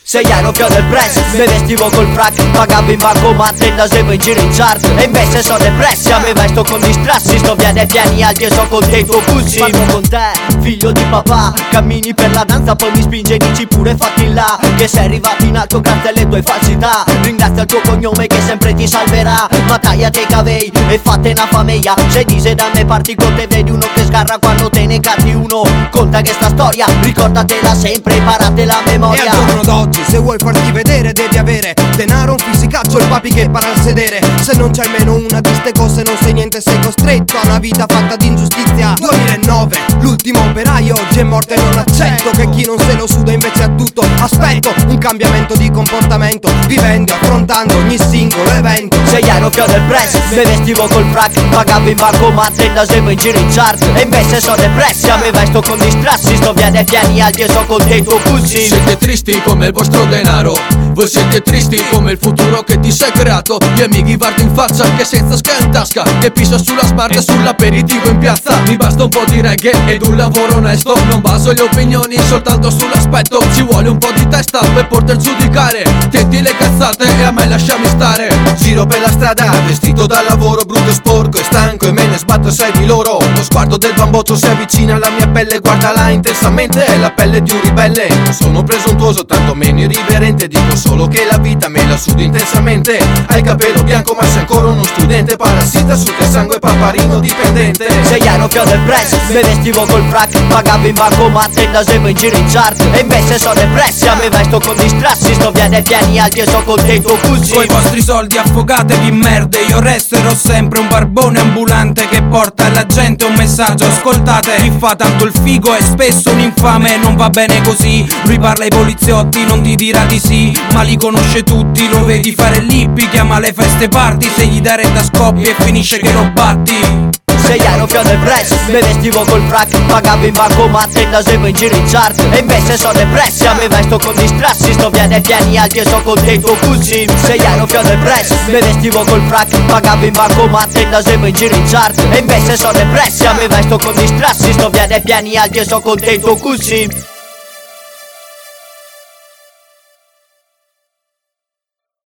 Sei ero più del press, mi vestivo col frac, pagavo in bancomat e nasevo in giro in chart. E invece sono depressi, a me vesto con distrassi, sto via dai piani alti e so contento così. Parlo con te, figlio di papà, cammini per la danza poi mi spinge e dici pure fatti là, che sei arrivato in alto grazie alle tue falsità. Ringrazia il tuo cognome che sempre ti salverà, ma tagliate i cavei e fate una famiglia. Se dice da me parti con te vedi uno che sgarra quando te ne catti uno. Conta che sta storia, ricordatela sempre, imparate a memoria. E al giorno d'oggi se vuoi farti vedere devi avere denaro, un fisicaccio, il papi che para al sedere. Se non c'è almeno una di ste cose non sei niente, sei costretto a una vita fatta di ingiustizia. 2009, l'ultimo operaio oggi è morto e non accetto che chi non se lo suda invece ha tutto. Aspetto un cambiamento di comportamento, vivendo, affrontando ogni singolo evento. Sei ero più del press, mi vestivo col frac, pagavo in bancomat e nasevo in giro in chart. E invece sono depressi, a me vesto con distrassi, sto via dai piani alti e so contento così. Siete tristi come il vostro denaro, voi siete tristi come il futuro che ti sei creato. Gli amici guardo in faccia che senza scala in tasca, che pisa sulla smart e sull'aperitivo in piazza. Mi basta un po' di reggae ed un lavoro onesto, non baso le opinioni soltanto sull'aspetto. Ci vuole un po' di testa per poter giudicare, tienti le cazzate e a me lasciami stare. Giro per la strada vestito da lavoro brutto e sporco e stanco e me ne sbatto sei di loro. Lo sguardo del bamboccio si avvicina alla mia pelle, guardala intensamente, è la pelle di un ribelle. Non sono presuntuoso, tanto meno irriverente, dico solo che la vita me la sudo intensamente. Hai il capello bianco ma sei ancora uno studente, parassita sul tuo sangue, paparino dipendente. Sei ero più del press, mi vestivo col frac, pagavo in bancomat e nasevo in giro in chart. E invece sono depressi, a me vesto con distrassi, sto via dai piani alti e so contento così. Coi vostri soldi affogatevi in merde, io resterò sempre un barbone ambulante che porta alla gente un messaggio. Ascoltate, chi fa tanto il figo è spesso un infame, non va bene così. Lui parla ai poliziotti, non ti dirà di sì, ma li conosce tutti, lo vedi fare l'hippie, chiama le feste party, se gli dà retta scoppi e finisce che lo batti. Sei ero più del press, mi vestivo col frac, pagavo in bancomat e nasevo in giro in chart. E invece sono depressi, a me vesto con distrassi, sto via dai piani alti e so contento così. Sei ero più del press, mi vestivo col frac, pagavo in bancomat e nasevo in giro in chart. E invece sono depressi, a me vesto con distrassi, sto via dai piani alti e so contento così.